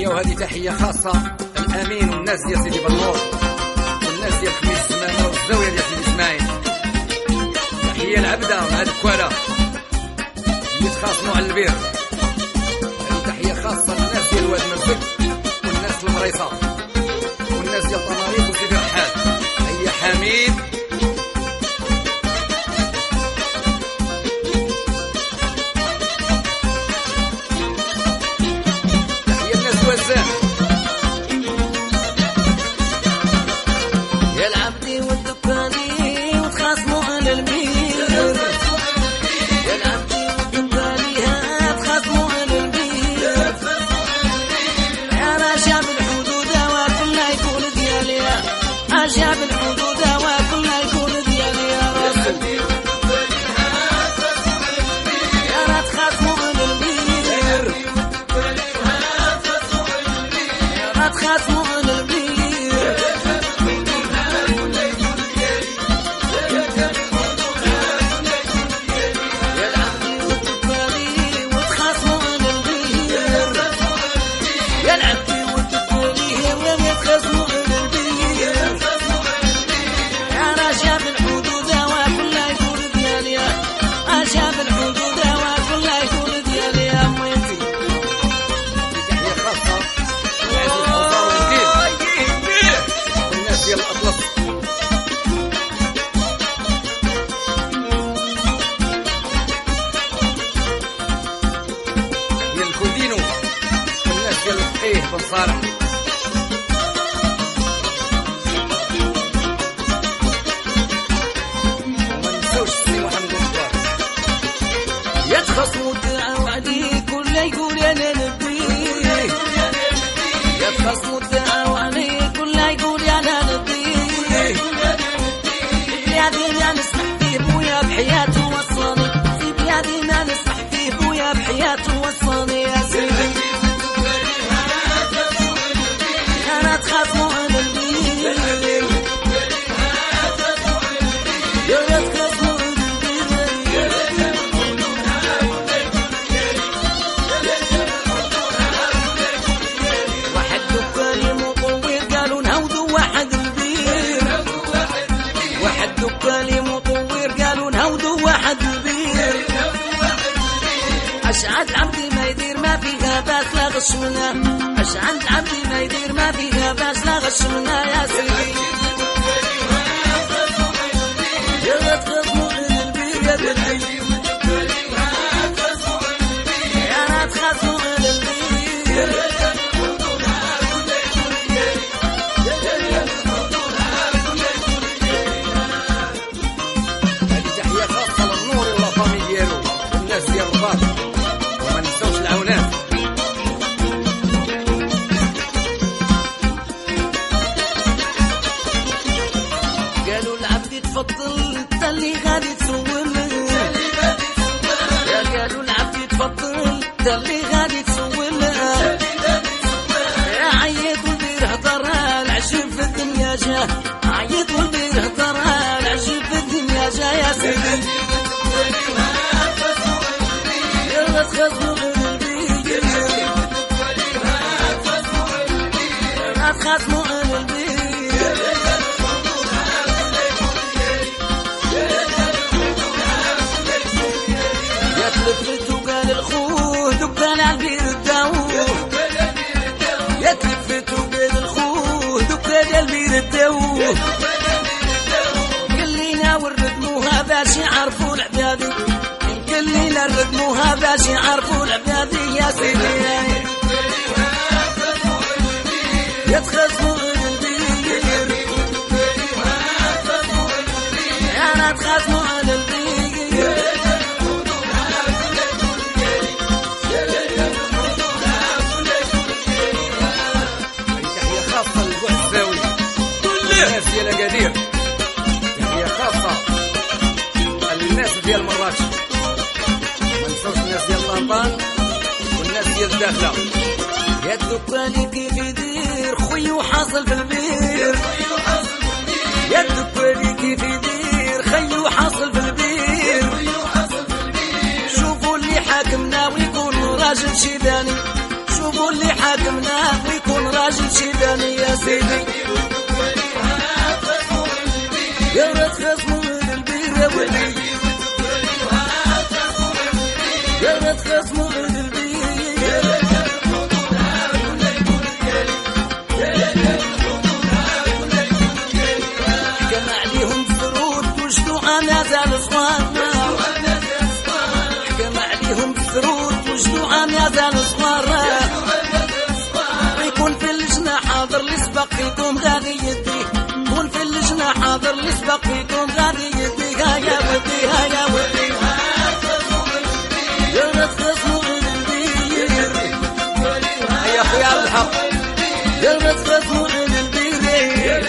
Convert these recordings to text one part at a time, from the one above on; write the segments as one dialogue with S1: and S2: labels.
S1: تحية، وهذه تحية خاصة الأمين والناس ديال سيدي بنور والناس ديال خميس الزمانة والزاوية ديال سيدي إسماعيل. تحية العبدة مع الكوالة اللي تخاصموا على البير. هذه تحية خاصة للناس ديال واد مرزق والناس المريصة والناس ديال طماريق وسيدي رحال. تحية حميد. تحية الناس وزان.
S2: يا العبدي والدكاني وتخاصموا على البير. يا العبدي والدكاني تخاصموا على البير. يا رشاب الحدود وكلنا يكون ديالي، رشاب الحدود وكلنا يكون ديالي يا رب. يا لا تخاصموا على البير، يا لا تخاصموا على البير.
S1: بن صالح. وما نساوش سي محمد الجبار.
S2: يتخصموا الدعاء عليك كل يقول انا نبيه. يتخصموا الدعاء عليك كل يقول انا نبيه. بلادي ما نسمح فيه بويا بحياته وصاني، في بلادي ما نسمح فيه بويا بحياته وصاني يا سيدي. تخاصموا على البير، يا لا تخاصموا على البير. واحد دكاني مطور قالوا نهودوا واحد البير. واحد دكاني مطور قالوا نهودوا واحد البير. أشعل عبدي ما يدير ما فيها باس لا غش منها، أشعل عبدي ما يدير ما فيها باس لا غش منها يا سيدي. يا لا تخاصموا على البير يا بنتي، يا لا تخاصموا على البير.
S1: هذه تحية خاصة للنور والفامي ديالو والناس ديال الرباط. وما نساوش العونات.
S2: قالوا العبد تفضل انت اللي غادي تسول. يا قالوا العبد تفضل انت اللي غادي تسول. يا عيط والبير هضر العجب في الدنيا جا، عيط والبير هضر العجب في الدنيا جا يا سيدي. يا لا تخاصموا على البير، يا لا تخاصموا على البير. يتلفت وقال الخوه دكان على البير الداوه. يتلفت وقال الخوه دكان على البير الداوه. قال لينا والردموها باش يعرفوا العبادي، قال لينا الردموها باش يعرفوا العبادي يا سيدي. يتخاصموا على البير، يا لا تخاصموا على البير.
S1: الناس ديال اكادير. تحية خاصة للناس ديال مراكش. ما نساوش الناس ديال طنطان والناس ديال الداخلة.
S2: يا الدكاني كيف يدير خويو حاصل في البير. يا الدكاني كيف يدير خيو حاصل في البير. شوفوا اللي حاكمنا ويكون راجل شيباني، شوفوا نطلبوا اللي حاكمنا ويكون راجل شيباني يا سيدي. يا ريت خصمو من البير يا ولدي، يا ريت خصمو من البير. حكم عليهم بالسرود وجدوا انا زال صغار، حكم عليهم بالسرود وجدوا انا زال صغار. ويكون في اللجنة حاضر اللي سبق فيكم غادي يديه، يكون في اللجنة حاضر اللي سبق فيكم غادي يديه. ها يا ودي ها يا ودي يا ريت خصمو من البير.
S1: يا خويا على الحق
S2: يا ريت خصمو من البير.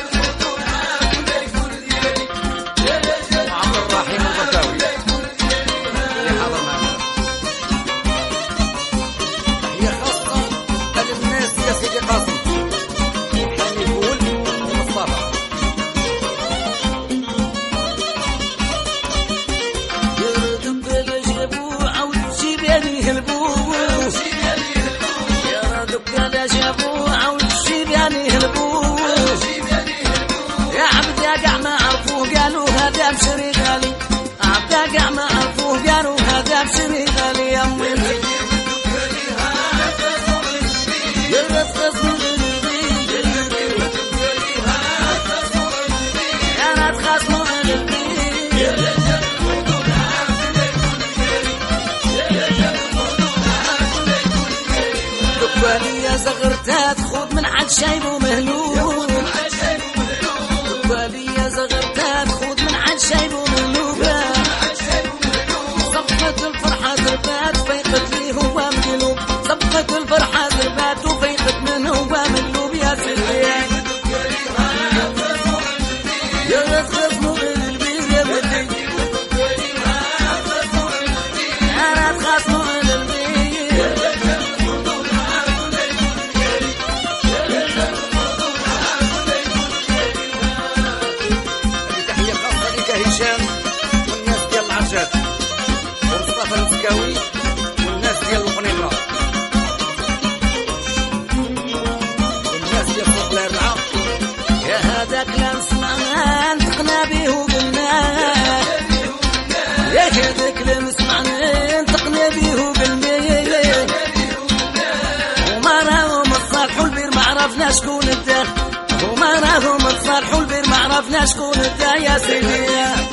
S1: وعبد الرحيم البركاوي اللي حاضر معنا. هي خاصة للناس يا سيدي قاسم حامي فول ومصطفى.
S2: يا دبالة جابوه عاود شيباني هلبوه، يا دبالة جابوه عاود شيباني هلبوه. يا عبدا قاع ما عرفوه قالوا هذا بشري غالي، عبدا قاع ما عرفوه قالوا هذا بشري غالي. يا امي يا ريت خصمو من البير، يا ريت خصمو من البير. دبالي يا زغرتها تخوض من عد شايب ومهلوب، دبالي يا زغرتها تخوض من عد شايب ومهلوب. صفقة الفرحة زربات فيقت لي هو مقلوب، صفقة الفرحة زربات وفيقت من هو مقلوب. يا سيدي يا ريت خصمو من البير يا ولدي، يا ريت خصمو من البير.
S1: تحية خاصة لك هشام والناس ديال العرجات ومصطفى المسكاوي والناس ديال القنيطرة والناس ديال سوق الأربعة.
S2: يا هذاك لا سمعنا نطقنا بيه وقلناه، يا هذاك لا سمعنا نطقنا بيه وقلناه. وما راهم تصالحوا البير ما عرفنا شكون اداه، وما راهم تصالحوا البير ما عرفنا شكون اداه. يا سيدي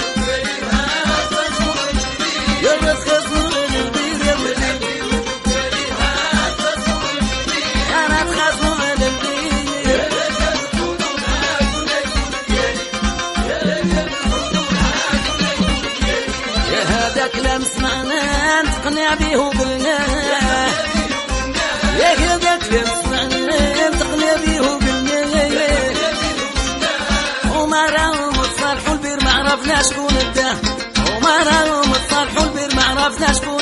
S2: يا ريت خصمو من البير يا ولدي، يا ريت خصمو من البير. يا هذاك لا سمعنا نطقنا بيه وقلناه، يا هذاك لا سمعنا نطقنا بيه وقلناه. وما راهم تصالحوا البير ما عرفنا شكون اداه، وما راهم تصالحوا البير ما عرفنا شكون